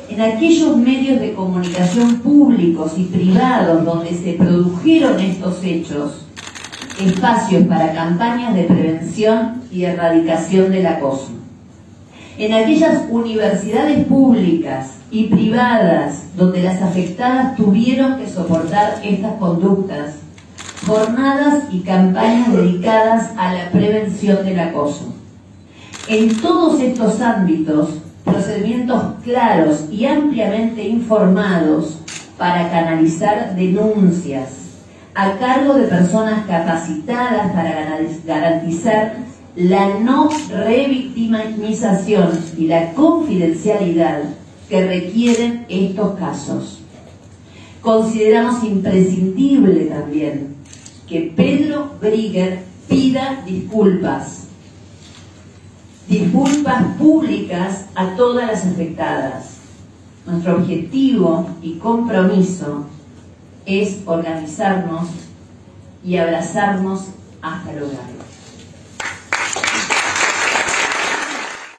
En aquellos medios de comunicación públicos y privados donde se produjeron estos hechos, espacios para campañas de prevención y erradicación del acoso. En aquellas universidades públicas y privadas donde las afectadas tuvieron que soportar estas conductas, jornadas y campañas dedicadas a la prevención del acoso. En todos estos ámbitos, procedimientos claros y ampliamente informados para canalizar denuncias a cargo de personas capacitadas para garantizar la no revictimización y la confidencialidad que requieren estos casos. Consideramos imprescindible también que Pedro Brigger pida disculpas públicas a todas las afectadas. Nuestro objetivo y compromiso es organizarnos y abrazarnos hasta lograrlo.